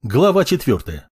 Глава 4.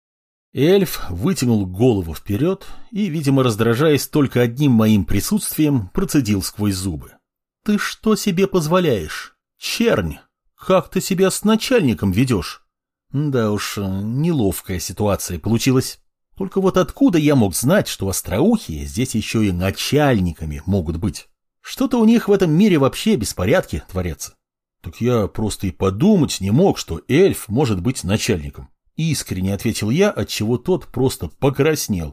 Эльф вытянул голову вперед и, видимо, раздражаясь только одним моим присутствием, процедил сквозь зубы. «Ты что себе позволяешь? Чернь! Как ты себя с начальником ведешь?» Да уж, неловкая ситуация получилась. Только вот откуда я мог знать, что остроухие здесь еще и начальниками могут быть? Что-то у них в этом мире вообще беспорядки творятся. Так я просто и подумать не мог, что эльф может быть начальником. Искренне ответил я, отчего тот просто покраснел.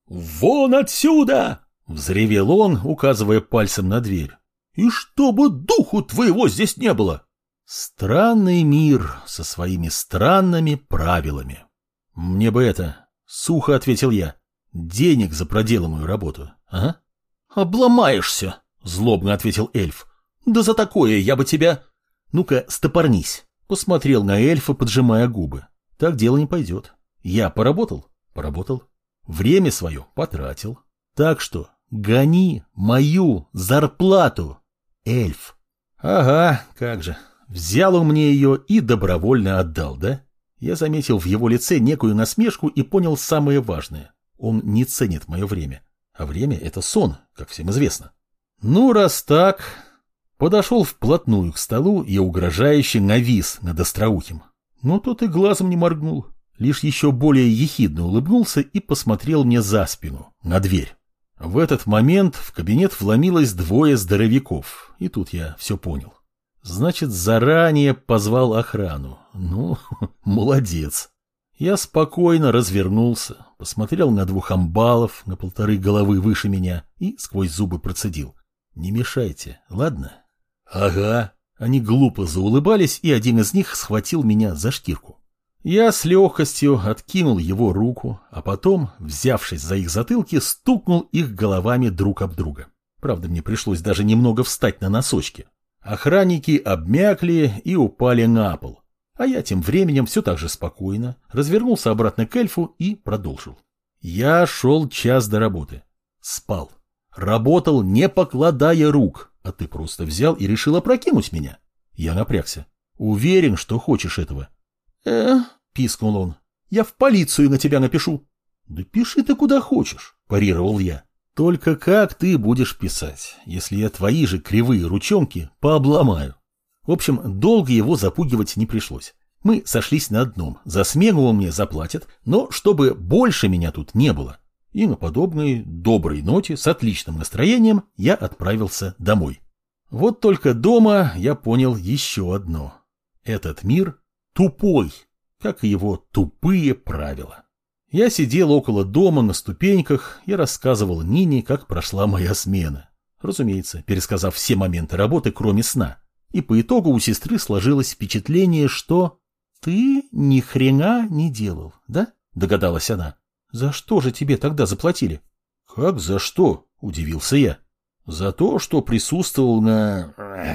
«Вон отсюда!» — взревел он, указывая пальцем на дверь. «И чтобы духу твоего здесь не было!» Странный мир со своими странными правилами. «Мне бы это...» — сухо ответил я. «Денег за проделанную работу, ага?» «Обломаешься!» — злобно ответил эльф. «Да за такое я бы тебя...» «Ну-ка, стопорнись!» — посмотрел на эльфа, поджимая губы. «Так дело не пойдет. Я поработал? Поработал. Время свое потратил. Так что гони мою зарплату, эльф!» «Ага, как же. Взял он мне ее и добровольно отдал, да?» Я заметил в его лице некую насмешку и понял самое важное. Он не ценит мое время. А время — это сон, как всем известно. «Ну, раз так...» Подошел вплотную к столу и угрожающе навис над остроухим. Но тот и глазом не моргнул, лишь еще более ехидно улыбнулся и посмотрел мне за спину, на дверь. В этот момент в кабинет вломилось двое здоровяков, и тут я все понял. Значит, заранее позвал охрану. Ну, молодец. Я спокойно развернулся, посмотрел на двух амбалов на 1,5 головы выше меня и сквозь зубы процедил. «Не мешайте, ладно?» «Ага». Они глупо заулыбались, и один из них схватил меня за шкирку. Я с легкостью откинул его руку, а потом, взявшись за их затылки, стукнул их головами друг об друга. Правда, мне пришлось даже немного встать на носочки. Охранники обмякли и упали на пол. А я тем временем все так же спокойно развернулся обратно к эльфу и продолжил. Я шел час до работы. Спал. Работал, не покладая рук, а ты просто взял и решил опрокинуть меня. Я напрягся. Уверен, что хочешь этого. Пискнул он. Я в полицию на тебя напишу. Да пиши ты куда хочешь, парировал я. Только как ты будешь писать, если я твои же кривые ручонки пообломаю? В общем, долго его запугивать не пришлось. Мы сошлись на одном. За смену он мне заплатят, но чтобы больше меня тут не было. И на подобной доброй ноте с отличным настроением я отправился домой. Вот только дома я понял еще одно. Этот мир тупой, как и его тупые правила. Я сидел около дома на ступеньках и рассказывал Нине, как прошла моя смена. Разумеется, пересказав все моменты работы, кроме сна. И по итогу у сестры сложилось впечатление, что... «Ты ни хрена не делал, да?» — догадалась она. «За что же тебе тогда заплатили?» «Как за что?» – удивился я. «За то, что присутствовал на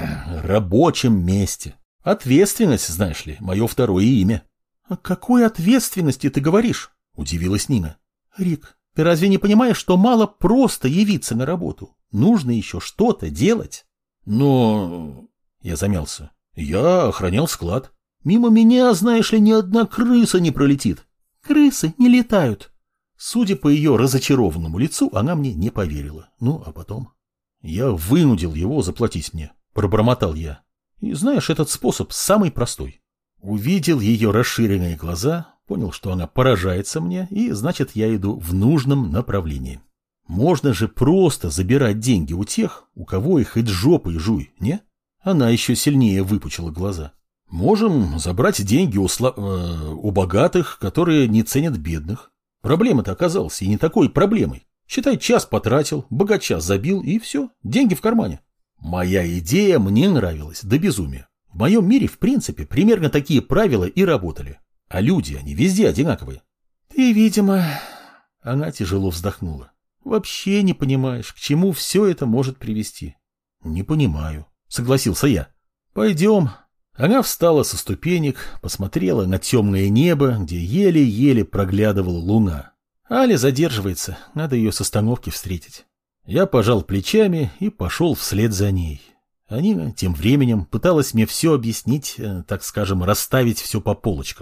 рабочем месте. Ответственность, знаешь ли, мое второе имя». «О какой ответственности ты говоришь?» – удивилась Нина. «Рик, ты разве не понимаешь, что мало просто явиться на работу? Нужно еще что-то делать?» «Но...» – я замялся. «Я охранял склад. Мимо меня, знаешь ли, ни одна крыса не пролетит». «Крысы не летают». Судя по ее разочарованному лицу, она мне не поверила. Ну, а потом... Я вынудил его заплатить мне, пробормотал я. И знаешь, этот способ самый простой. Увидел ее расширенные глаза, понял, что она поражается мне, и значит, я иду в нужном направлении. Можно же просто забирать деньги у тех, у кого их хоть жопой жуй, не? Она еще сильнее выпучила глаза. Можем забрать деньги у богатых, которые не ценят бедных. Проблема-то оказалась и не такой проблемой. Считай, час потратил, богача забил, и все, деньги в кармане. Моя идея мне нравилась до безумия. В моем мире, в принципе, примерно такие правила и работали. А люди, они везде одинаковые. Ты, видимо... Она тяжело вздохнула. Вообще не понимаешь, к чему все это может привести. Не понимаю, согласился я. Пойдем. Она встала со ступенек, посмотрела на темное небо, где еле-еле проглядывала луна. Аля задерживается, надо ее с остановки встретить. Я пожал плечами и пошел вслед за ней. Анина тем временем пыталась мне все объяснить, так скажем, расставить все по полочкам.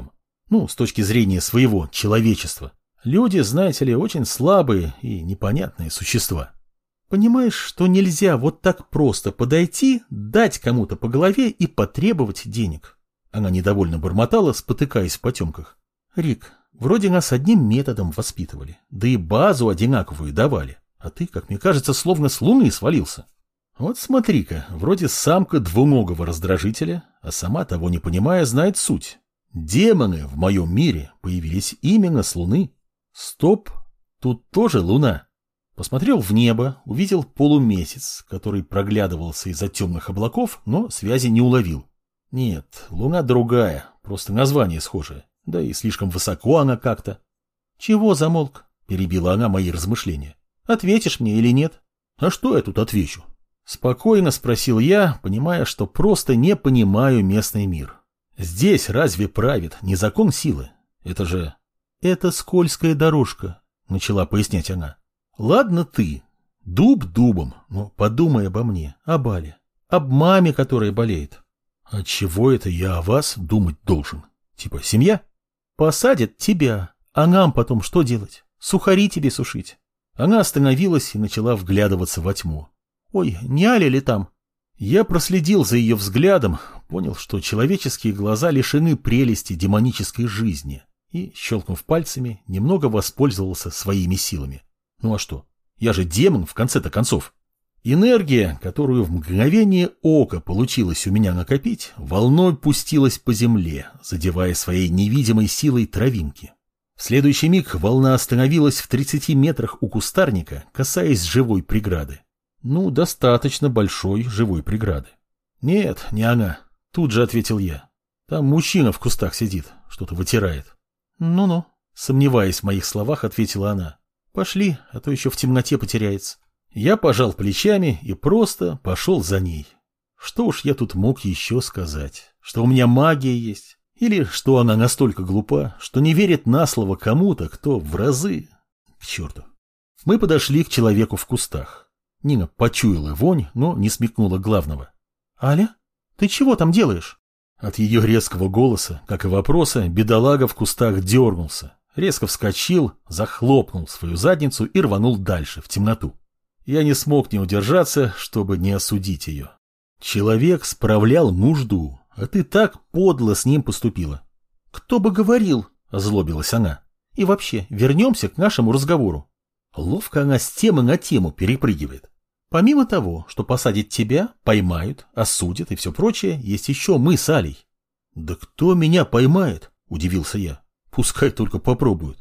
Ну, с точки зрения своего человечества. Люди, знаете ли, очень слабые и непонятные существа. Понимаешь, что нельзя вот так просто подойти, дать кому-то по голове и потребовать денег? Она недовольно бормотала, спотыкаясь в потемках. Рик, вроде нас одним методом воспитывали, да и базу одинаковую давали. А ты, как мне кажется, словно с луны свалился. Вот смотри-ка, вроде самка двуногого раздражителя, а сама, того не понимая, знает суть. Демоны в моем мире появились именно с луны. Стоп, тут тоже луна. Посмотрел в небо, увидел полумесяц, который проглядывался из-за темных облаков, но связи не уловил. Нет, луна другая, просто название схожее, да и слишком высоко она как-то. Чего замолк? Перебила она мои размышления. Ответишь мне или нет? А что я тут отвечу? Спокойно спросил я, понимая, что просто не понимаю местный мир. Здесь разве правит не закон силы? Это же... Это скользкая дорожка, начала пояснять она. Ладно ты, дуб дубом, но подумай обо мне, о Бале, об маме, которая болеет. А чего это я о вас думать должен? Типа семья? Посадят тебя, а нам потом что делать? Сухари тебе сушить. Она остановилась и начала вглядываться во тьму. Ой, не Аля ли там? Я проследил за ее взглядом, понял, что человеческие глаза лишены прелести демонической жизни и, щелкнув пальцами, немного воспользовался своими силами. Ну а что? Я же демон в конце-то концов. Энергия, которую в мгновение ока получилось у меня накопить, волной пустилась по земле, задевая своей невидимой силой травинки. В следующий миг волна остановилась в 30 метрах у кустарника, касаясь живой преграды. Ну, достаточно большой живой преграды. Нет, не она. Тут же ответил я. Там мужчина в кустах сидит, что-то вытирает. Ну-ну, сомневаясь в моих словах, ответила она. Пошли, а то еще в темноте потеряется. Я пожал плечами и просто пошел за ней. Что уж я тут мог еще сказать? Что у меня магия есть? Или что она настолько глупа, что не верит на слово кому-то, кто в разы... К черту. Мы подошли к человеку в кустах. Нина почуяла вонь, но не смекнула главного. «Аля, ты чего там делаешь?» От ее резкого голоса, как и вопроса, бедолага в кустах дернулся. Резко вскочил, захлопнул свою задницу и рванул дальше, в темноту. Я не смог не удержаться, чтобы не осудить ее. Человек справлял нужду, а ты так подло с ним поступила. Кто бы говорил, озлобилась она. И вообще, вернемся к нашему разговору. Ловко она с темы на тему перепрыгивает. Помимо того, что посадят тебя, поймают, осудят и все прочее, есть еще мы с Алей. Да кто меня поймает? Удивился я. Пускай только попробуют.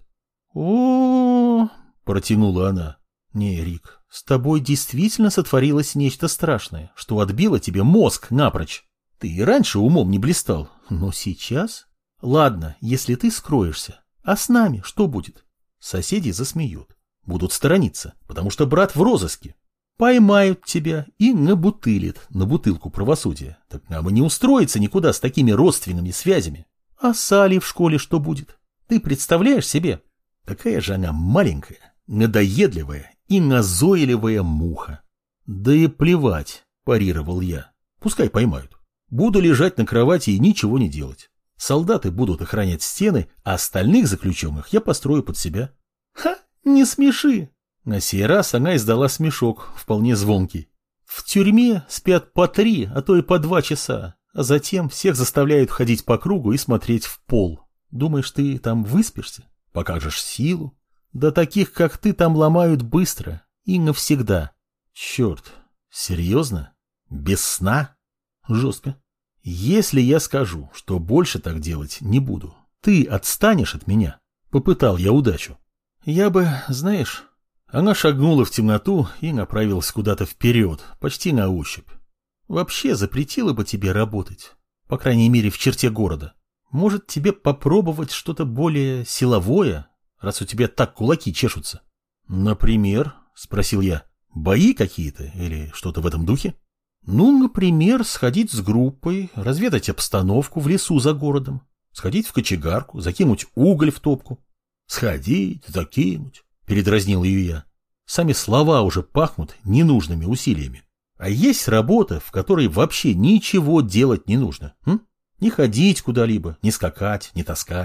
О, протянула она. Не, Рик, с тобой действительно сотворилось нечто страшное, что отбило тебе мозг напрочь. Ты и раньше умом не блистал, но сейчас... Ладно, если ты скроешься, а с нами что будет? Соседи засмеют, будут сторониться, потому что брат в розыске. Поймают тебя и набутылят на бутылку правосудия. Так нам и не устроиться никуда с такими родственными связями. А с Алей в школе что будет? Ты представляешь себе? Какая же она маленькая, надоедливая и назойливая муха. Да и плевать, парировал я. Пускай поймают. Буду лежать на кровати и ничего не делать. Солдаты будут охранять стены, а остальных заключенных я построю под себя. Ха, не смеши. На сей раз она издала смешок, вполне звонкий. В тюрьме спят по 3, а то и по 2 часа, а затем всех заставляют ходить по кругу и смотреть в пол. Думаешь, ты там выспишься? Покажешь силу? Да таких, как ты, там ломают быстро и навсегда. Черт, серьезно? Без сна? Жестко. Если я скажу, что больше так делать не буду, ты отстанешь от меня? Попытал я удачу. Я бы, знаешь... Она шагнула в темноту и направилась куда-то вперед, почти на ощупь. Вообще запретила бы тебе работать, по крайней мере в черте города. Может, тебе попробовать что-то более силовое, раз у тебя так кулаки чешутся? Например, спросил я, бои какие-то или что-то в этом духе? Ну, например, сходить с группой, разведать обстановку в лесу за городом, сходить в кочегарку, закинуть уголь в топку. Сходить, закинуть. Передразнил ее я. Сами слова уже пахнут ненужными усилиями. А есть работа, в которой вообще ничего делать не нужно. Не ходить куда-либо, не скакать, не таскать.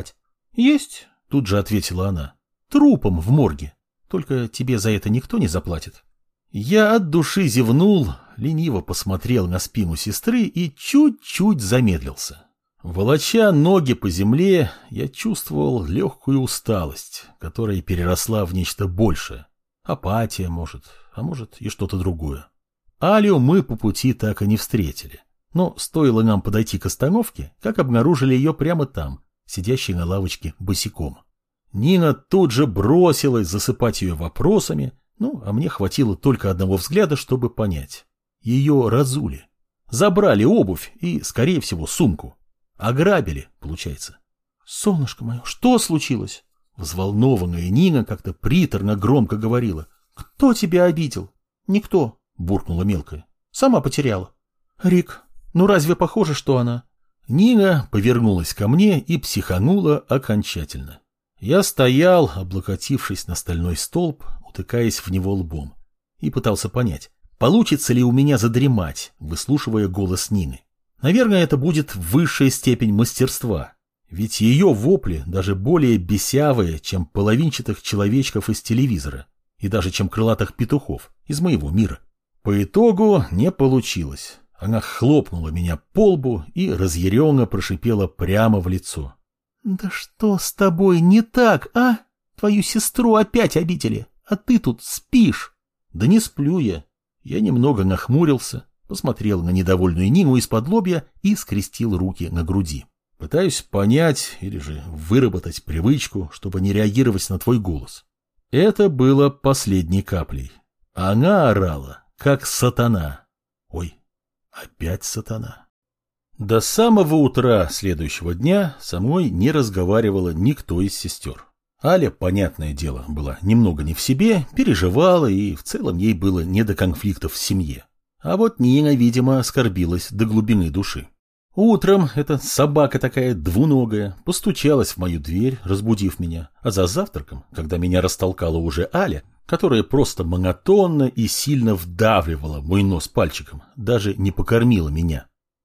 Есть, тут же ответила она. Трупом в морге. Только тебе за это никто не заплатит. Я от души зевнул, лениво посмотрел на спину сестры и чуть-чуть замедлился. Волоча ноги по земле, я чувствовал легкую усталость, которая переросла в нечто большее. Апатия, может, а может и что-то другое. Алю мы по пути так и не встретили. Но стоило нам подойти к остановке, как обнаружили ее прямо там, сидящей на лавочке босиком. Нина тут же бросилась засыпать ее вопросами, а мне хватило только одного взгляда, чтобы понять. Ее разули. Забрали обувь и, скорее всего, сумку. Ограбили, получается. «Солнышко мое, что случилось?» Взволнованная Нина как-то приторно громко говорила. «Кто тебя обидел?» «Никто», — буркнула мелкая. «Сама потеряла». «Рик, разве похоже, что она?» Нина повернулась ко мне и психанула окончательно. Я стоял, облокотившись на стальной столб, утыкаясь в него лбом, и пытался понять, получится ли у меня задремать, выслушивая голос Нины. Наверное, это будет высшая степень мастерства, ведь ее вопли даже более бесявые, чем половинчатых человечков из телевизора, и даже чем крылатых петухов из моего мира. По итогу не получилось. Она хлопнула меня по лбу и разъяренно прошипела прямо в лицо. «Да что с тобой не так, а? Твою сестру опять обидели, а ты тут спишь». «Да не сплю я». Я немного нахмурился, посмотрел на недовольную Нину из-под лобья и скрестил руки на груди. Пытаюсь понять или же выработать привычку, чтобы не реагировать на твой голос. Это было последней каплей. Она орала, как сатана. Ой, опять сатана. До самого утра следующего дня со мной не разговаривала никто из сестер. Аля, понятное дело, была немного не в себе, переживала, и в целом ей было не до конфликтов в семье. А вот Нина, видимо, оскорбилась до глубины души. Утром эта собака такая двуногая постучалась в мою дверь, разбудив меня, а за завтраком, когда меня растолкала уже Аля, которая просто монотонно и сильно вдавливала мой нос пальчиком, даже не покормила меня.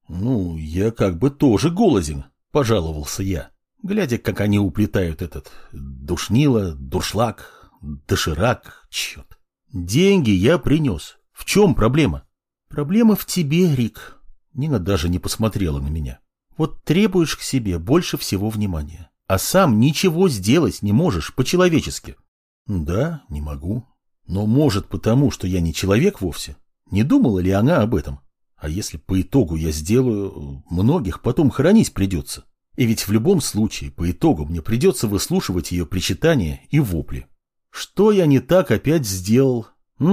Я как бы тоже голоден, пожаловался я, глядя, как они уплетают этот душнило, дуршлаг, доширак, черт. Деньги я принес. В чем проблема? Проблема в тебе, Рик. Нина даже не посмотрела на меня. Вот требуешь к себе больше всего внимания, а сам ничего сделать не можешь по-человечески. Да, не могу. Но может потому, что я не человек вовсе? Не думала ли она об этом? А если по итогу я сделаю, многих потом хоронить придется. И ведь в любом случае, по итогу мне придется выслушивать ее причитания и вопли. Что я не так опять сделал?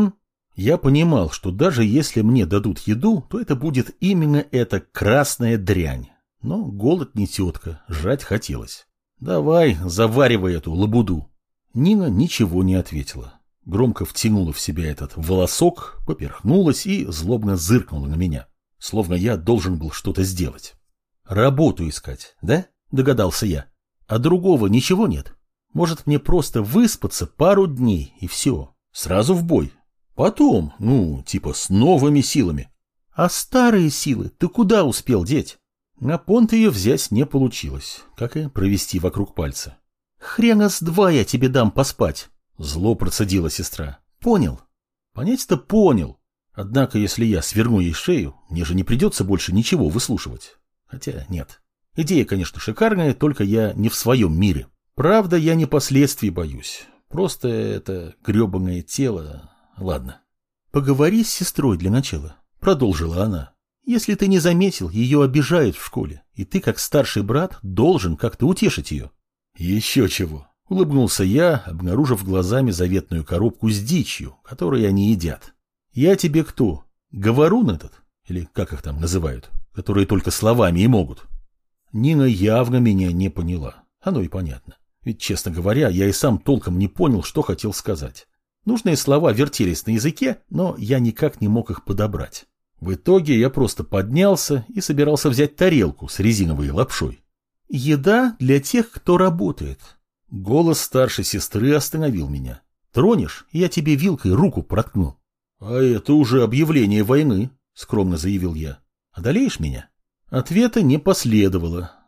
Я понимал, что даже если мне дадут еду, то это будет именно эта красная дрянь. Но голод не тетка, жрать хотелось. Давай, заваривай эту лабуду. Нина ничего не ответила. Громко втянула в себя этот волосок, поперхнулась и злобно зыркнула на меня, словно я должен был что-то сделать. «Работу искать, да?» – догадался я. «А другого ничего нет? Может, мне просто выспаться пару дней и все, сразу в бой? Потом, типа с новыми силами. А старые силы ты куда успел деть?» На понт ее взять не получилось, как и провести вокруг пальца. «Хрена с два я тебе дам поспать», — зло процедила сестра. «Понял?» «Понять-то понял. Однако, если я сверну ей шею, мне же не придется больше ничего выслушивать. Хотя нет. Идея, конечно, шикарная, только я не в своем мире. Правда, я не последствий боюсь. Просто это гребаное тело... Ладно. Поговори с сестрой для начала», — продолжила она. «Если ты не заметил, ее обижают в школе, и ты, как старший брат, должен как-то утешить ее». «Еще чего», — улыбнулся я, обнаружив глазами заветную коробку с дичью, которую они едят. «Я тебе кто? Говорун этот? Или как их там называют? Которые только словами и могут». Нина явно меня не поняла. Оно и понятно. Ведь, честно говоря, я и сам толком не понял, что хотел сказать. Нужные слова вертелись на языке, но я никак не мог их подобрать. В итоге я просто поднялся и собирался взять тарелку с резиновой лапшой. «Еда для тех, кто работает». Голос старшей сестры остановил меня. «Тронешь, я тебе вилкой руку проткну». «А это уже объявление войны», — скромно заявил я. «Одолеешь меня?» Ответа не последовало.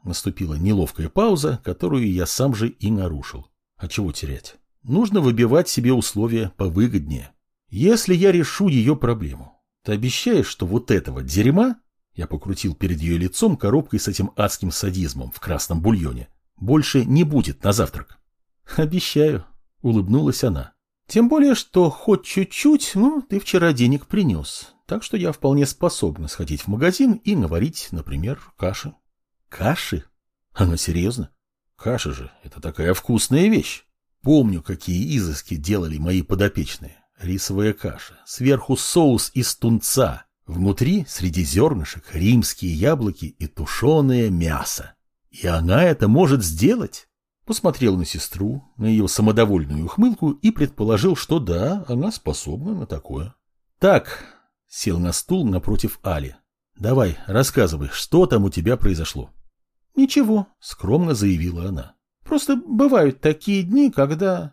Наступила неловкая пауза, которую я сам же и нарушил. А чего терять? Нужно выбивать себе условия повыгоднее. Если я решу ее проблему, ты обещаешь, что вот этого дерьма, я покрутил перед ее лицом коробкой с этим адским садизмом в красном бульоне, больше не будет на завтрак? Обещаю, улыбнулась она. Тем более, что хоть чуть-чуть, но ты вчера денег принес, так что я вполне способна сходить в магазин и наварить, например, каши. Каши? Она серьезно? Каша же, это такая вкусная вещь. Помню, какие изыски делали мои подопечные. Рисовая каша, сверху соус из тунца, внутри, среди зернышек, римские яблоки и тушеное мясо. И она это может сделать? Посмотрел на сестру, на ее самодовольную ухмылку и предположил, что да, она способна на такое. Так, сел на стул напротив Али. Давай, рассказывай, что там у тебя произошло. Ничего, скромно заявила она. Просто бывают такие дни, когда...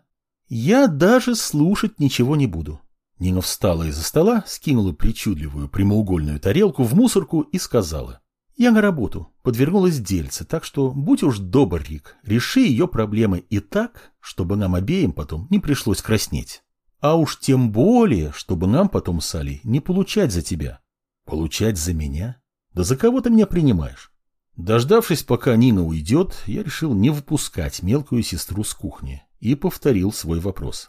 Я даже слушать ничего не буду. Нина встала из-за стола, скинула причудливую прямоугольную тарелку в мусорку и сказала. Я на работу, подвернулась дельце, так что будь уж добр, Рик, реши ее проблемы и так, чтобы нам обеим потом не пришлось краснеть. А уж тем более, чтобы нам потом с Алей не получать за тебя. Получать за меня? Да за кого ты меня принимаешь? Дождавшись, пока Нина уйдет, я решил не выпускать мелкую сестру с кухни и повторил свой вопрос.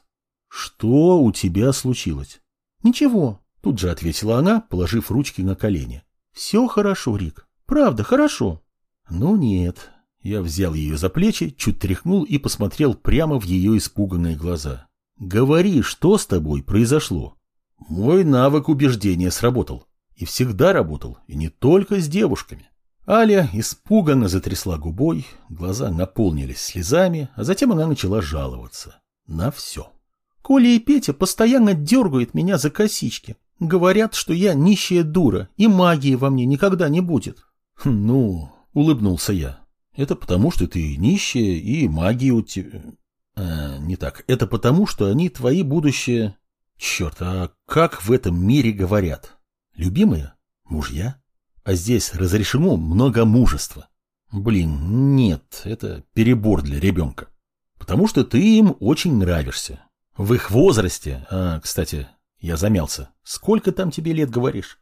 «Что у тебя случилось?» «Ничего», — тут же ответила она, положив ручки на колени. «Все хорошо, Рик. Правда, хорошо». «Ну нет». Я взял ее за плечи, чуть тряхнул и посмотрел прямо в ее испуганные глаза. «Говори, что с тобой произошло?» Мой навык убеждения сработал. И всегда работал, и не только с девушками. Аля испуганно затрясла губой, глаза наполнились слезами, а затем она начала жаловаться. На все. Коля и Петя постоянно дергают меня за косички. Говорят, что я нищая дура, и магии во мне никогда не будет. Ну, улыбнулся я. Это потому, что ты нищая, и магии у тебя... не так. Это потому, что они твои будущее... Черт, а как в этом мире говорят? Любимые? Мужья? А здесь разрешено многомужество. Блин, нет, это перебор для ребенка. Потому что ты им очень нравишься. В их возрасте... кстати, я замялся. Сколько там тебе лет, говоришь?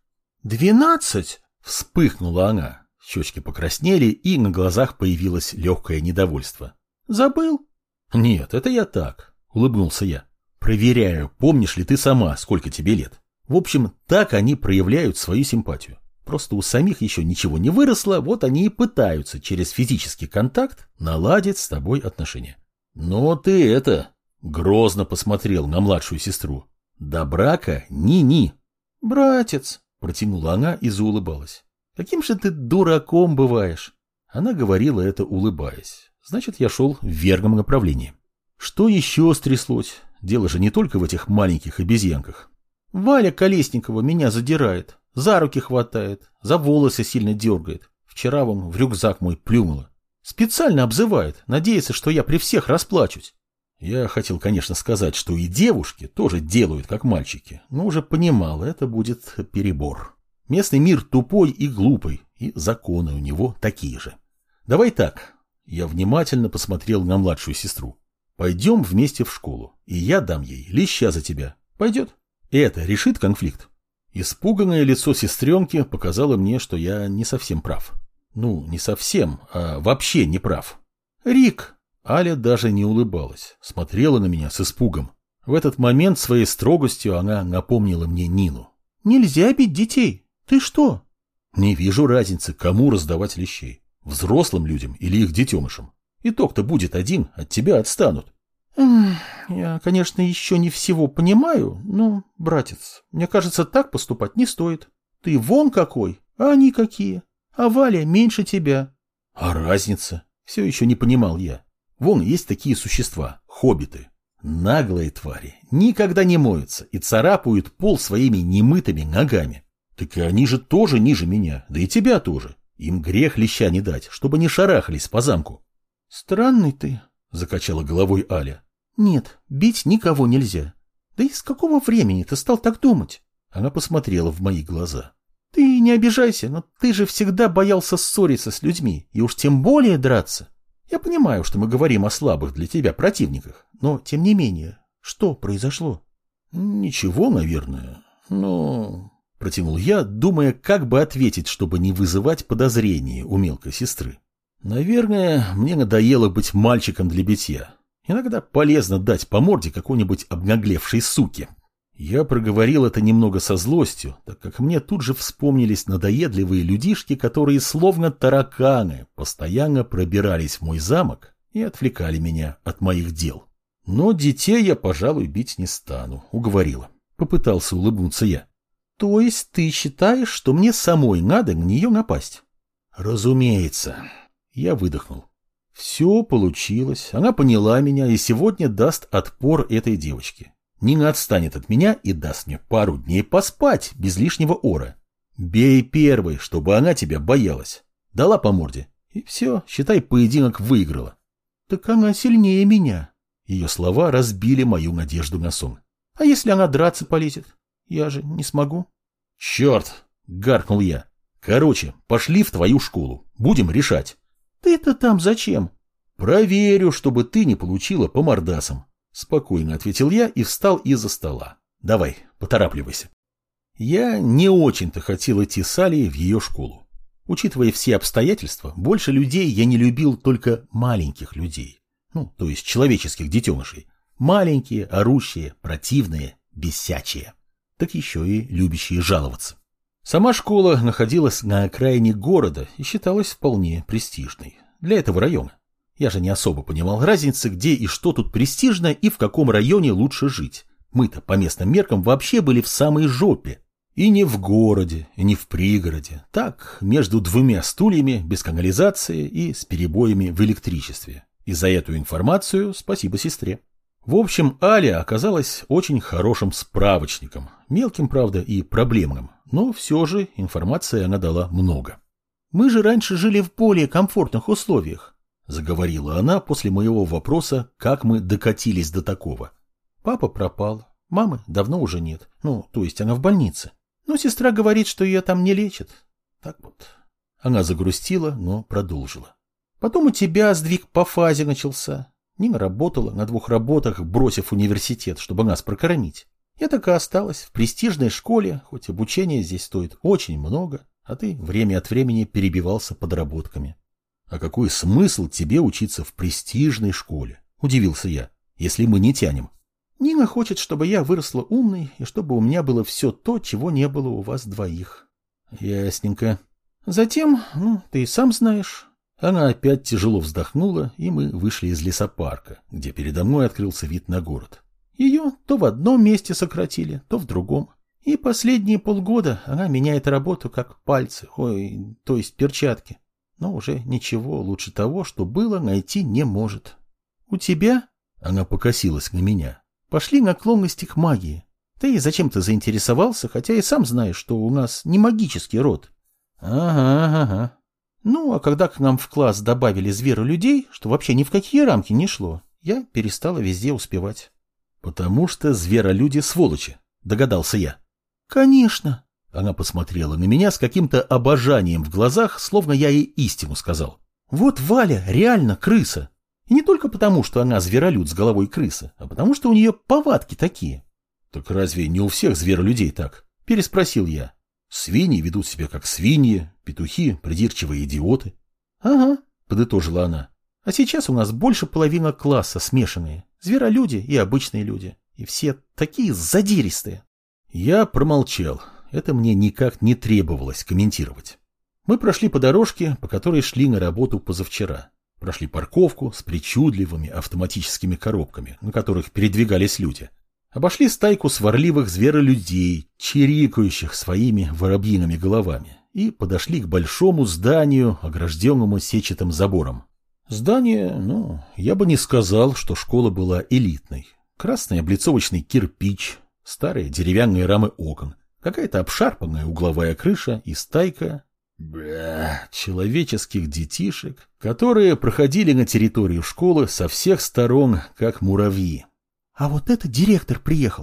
12? Вспыхнула она. Щечки покраснели, и на глазах появилось легкое недовольство. Забыл? Нет, это я так, улыбнулся я. Проверяю, помнишь ли ты сама, сколько тебе лет. В общем, так они проявляют свою симпатию. Просто у самих еще ничего не выросло, вот они и пытаются через физический контакт наладить с тобой отношения. Но ты это... Грозно посмотрел на младшую сестру. До брака ни-ни. Братец, протянула она и заулыбалась. Каким же ты дураком бываешь? Она говорила это, улыбаясь. Значит, я шел в верном направлении. Что еще стряслось? Дело же не только в этих маленьких обезьянках. Валя Колесникова меня задирает, за руки хватает, за волосы сильно дергает. Вчера вон в рюкзак мой плюнула. Специально обзывает, надеется, что я при всех расплачусь. Я хотел, конечно, сказать, что и девушки тоже делают, как мальчики, но уже понимал, это будет перебор. Местный мир тупой и глупый, и законы у него такие же. Давай так. Я внимательно посмотрел на младшую сестру. Пойдем вместе в школу, и я дам ей леща за тебя. Пойдет? Это решит конфликт. Испуганное лицо сестренки показало мне, что я не совсем прав. Ну, не совсем, а вообще не прав. Рик! Аля даже не улыбалась, смотрела на меня с испугом. В этот момент своей строгостью она напомнила мне Нину. Нельзя бить детей. Ты что? Не вижу разницы, кому раздавать лещей. Взрослым людям или их детенышам. Итог-то будет один, от тебя отстанут. Я, конечно, еще не всего понимаю, но, братец, мне кажется, так поступать не стоит. Ты вон какой, а они какие. А Валя меньше тебя. А разница? Все еще не понимал я. Вон есть такие существа, хоббиты. Наглые твари, никогда не моются и царапают пол своими немытыми ногами. Так и они же тоже ниже меня, да и тебя тоже. Им грех леща не дать, чтобы не шарахались по замку. Странный ты, закачала головой Аля. Нет, бить никого нельзя. Да и с какого времени ты стал так думать? Она посмотрела в мои глаза. Ты не обижайся, но ты же всегда боялся ссориться с людьми, и уж тем более драться. Я понимаю, что мы говорим о слабых для тебя противниках, но тем не менее, что произошло? Ничего, наверное, но... Протянул я, думая, как бы ответить, чтобы не вызывать подозрений у мелкой сестры. Наверное, мне надоело быть мальчиком для битья. Иногда полезно дать по морде какой-нибудь обнаглевшей суке. Я проговорил это немного со злостью, так как мне тут же вспомнились надоедливые людишки, которые словно тараканы постоянно пробирались в мой замок и отвлекали меня от моих дел. Но детей я, пожалуй, бить не стану, уговорила. Попытался улыбнуться я. То есть ты считаешь, что мне самой надо на нее напасть? Разумеется. Я выдохнул. Все получилось, она поняла меня и сегодня даст отпор этой девочке. Нина отстанет от меня и даст мне пару дней поспать без лишнего ора. Бей первой, чтобы она тебя боялась. Дала по морде. И все, считай, поединок выиграла. Так она сильнее меня. Ее слова разбили мою надежду на сон. А если она драться полезет? Я же не смогу. Черт, гаркнул я. Короче, пошли в твою школу. Будем решать. Ты-то там зачем? Проверю, чтобы ты не получила по мордасам. Спокойно ответил я и встал из-за стола. Давай, поторапливайся. Я не очень-то хотел идти с Алией в ее школу. Учитывая все обстоятельства, больше людей я не любил только маленьких людей. То есть человеческих детенышей. Маленькие, орущие, противные, бесячие. Так еще и любящие жаловаться. Сама школа находилась на окраине города и считалась вполне престижной. Для этого района. Я же не особо понимал разницы, где и что тут престижно и в каком районе лучше жить. Мы-то по местным меркам вообще были в самой жопе. И не в городе, и не в пригороде. Так, между двумя стульями, без канализации и с перебоями в электричестве. И за эту информацию спасибо сестре. В общем, Аля оказалась очень хорошим справочником. Мелким, правда, и проблемным. Но все же информации она дала много. «Мы же раньше жили в более комфортных условиях», — заговорила она после моего вопроса, как мы докатились до такого. «Папа пропал, мамы давно уже нет. То есть она в больнице. Но сестра говорит, что ее там не лечат. Так вот». Она загрустила, но продолжила. «Потом у тебя сдвиг по фазе начался. Нина работала на 2 работах, бросив университет, чтобы нас прокормить. Я так и осталась в престижной школе, хоть обучение здесь стоит очень много, а ты время от времени перебивался подработками». «А какой смысл тебе учиться в престижной школе?» – удивился я, – «если мы не тянем». «Нина хочет, чтобы я выросла умной, и чтобы у меня было все то, чего не было у вас двоих». «Ясненько». «Затем, ты сам знаешь». Она опять тяжело вздохнула, и мы вышли из лесопарка, где передо мной открылся вид на город. Ее то в одном месте сократили, то в другом. И последние полгода она меняет работу как пальцы, то есть перчатки. Но уже ничего лучше того, что было, найти не может. У тебя, она покосилась на меня, пошли наклонности к магии. Ты зачем-то заинтересовался, хотя и сам знаешь, что у нас не магический род. Ага. А когда к нам в класс добавили зверолюдей, что вообще ни в какие рамки не шло, я перестала везде успевать. Потому что зверолюди сволочи, догадался я. Конечно. Она посмотрела на меня с каким-то обожанием в глазах, словно я ей истину сказал. Вот Валя реально крыса. И не только потому, что она зверолюд с головой крысы, а потому что у нее повадки такие. Так разве не у всех зверолюдей так? Переспросил я. Свиньи ведут себя как свиньи, петухи – придирчивые идиоты. Ага, подытожила она. А сейчас у нас больше половины класса смешанные. Зверолюди и обычные люди. И все такие задиристые. Я промолчал. Это мне никак не требовалось комментировать. Мы прошли по дорожке, по которой шли на работу позавчера. Прошли парковку с причудливыми автоматическими коробками, на которых передвигались люди. Обошли стайку сварливых зверолюдей, чирикающих своими воробьиными головами, и подошли к большому зданию, огражденному сетчатым забором. Здание, я бы не сказал, что школа была элитной. Красный облицовочный кирпич, старые деревянные рамы окон, какая-то обшарпанная угловая крыша и стайка человеческих детишек, которые проходили на территорию школы со всех сторон, как муравьи. «А вот это директор приехал!»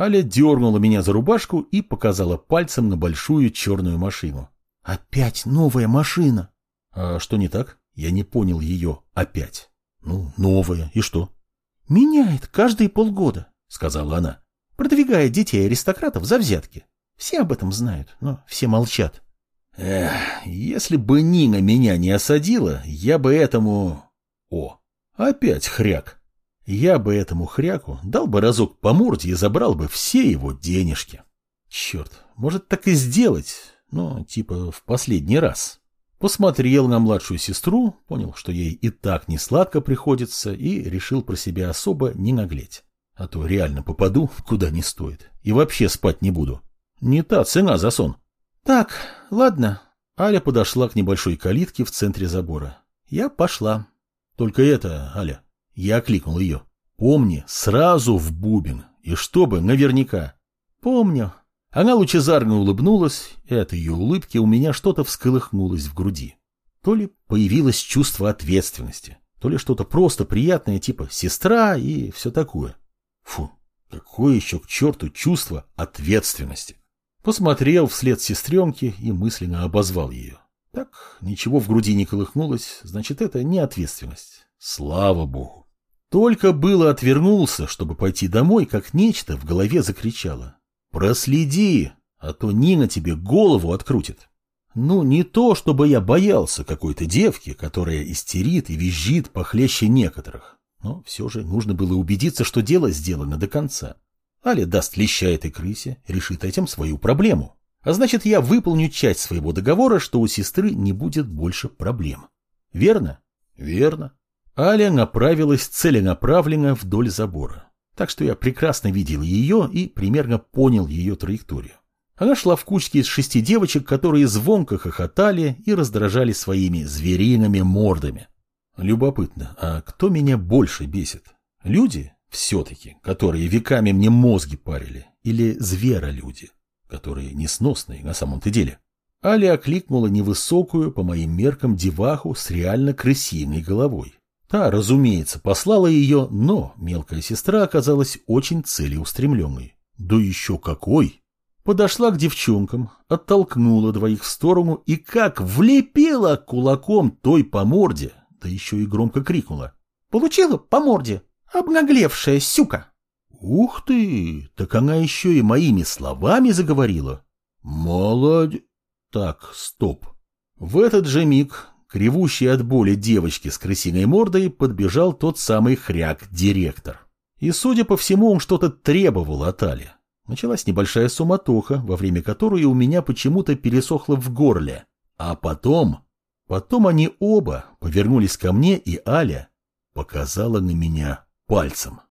Аля дернула меня за рубашку и показала пальцем на большую черную машину. «Опять новая машина!» «А что не так?» Я не понял ее опять. «Ну, новая, и что?» «Меняет каждые полгода», — сказала она. «Продвигает детей аристократов за взятки. Все об этом знают, но все молчат». «Эх, если бы Нина меня не осадила, я бы этому...» «О, опять хряк!» Я бы этому хряку дал бы разок по морде и забрал бы все его денежки. Черт, может так и сделать, но типа в последний раз. Посмотрел на младшую сестру, понял, что ей и так не сладко приходится, и решил про себя особо не наглеть. А то реально попаду, куда не стоит, и вообще спать не буду. Не та цена за сон. Так, ладно. Аля подошла к небольшой калитке в центре забора. Я пошла. Только это, Аля... Я окликнул ее. «Помни, сразу в бубен, и чтобы наверняка». «Помню». Она лучезарно улыбнулась, и от ее улыбки у меня что-то всколыхнулось в груди. То ли появилось чувство ответственности, то ли что-то просто приятное, типа «сестра» и все такое. Фу, какое еще к черту чувство ответственности. Посмотрел вслед сестренке и мысленно обозвал ее. Так, ничего в груди не колыхнулось, значит, это не ответственность. Слава богу. Только было отвернулся, чтобы пойти домой, как нечто в голове закричало. «Проследи, а то Нина тебе голову открутит». Ну, не то, чтобы я боялся какой-то девки, которая истерит и визжит похлеще некоторых. Но все же нужно было убедиться, что дело сделано до конца. Аля даст леща этой крысе, решит этим свою проблему. А значит, я выполню часть своего договора, что у сестры не будет больше проблем. Верно? Верно. Аля направилась целенаправленно вдоль забора, так что я прекрасно видел ее и примерно понял ее траекторию. Она шла в кучке из 6 девочек, которые звонко хохотали и раздражали своими звериными мордами. Любопытно, а кто меня больше бесит? Люди, все-таки, которые веками мне мозги парили, или зверолюди, которые несносные на самом-то деле? Аля окликнула невысокую, по моим меркам, деваху с реально крысиной головой. Та, разумеется, послала ее, но мелкая сестра оказалась очень целеустремленной. Да еще какой! Подошла к девчонкам, оттолкнула двоих в сторону и как влепила кулаком той по морде, да еще и громко крикнула. «Получила по морде, обнаглевшая сюка!» Ух ты! Так она еще и моими словами заговорила. Молодец! Так, стоп. В этот же миг... К ревущей от боли девочке с крысиной мордой подбежал тот самый хряк-директор. И, судя по всему, он что-то требовал от Али. Началась небольшая суматоха, во время которой у меня почему-то пересохло в горле. А потом они оба повернулись ко мне, и Аля показала на меня пальцем.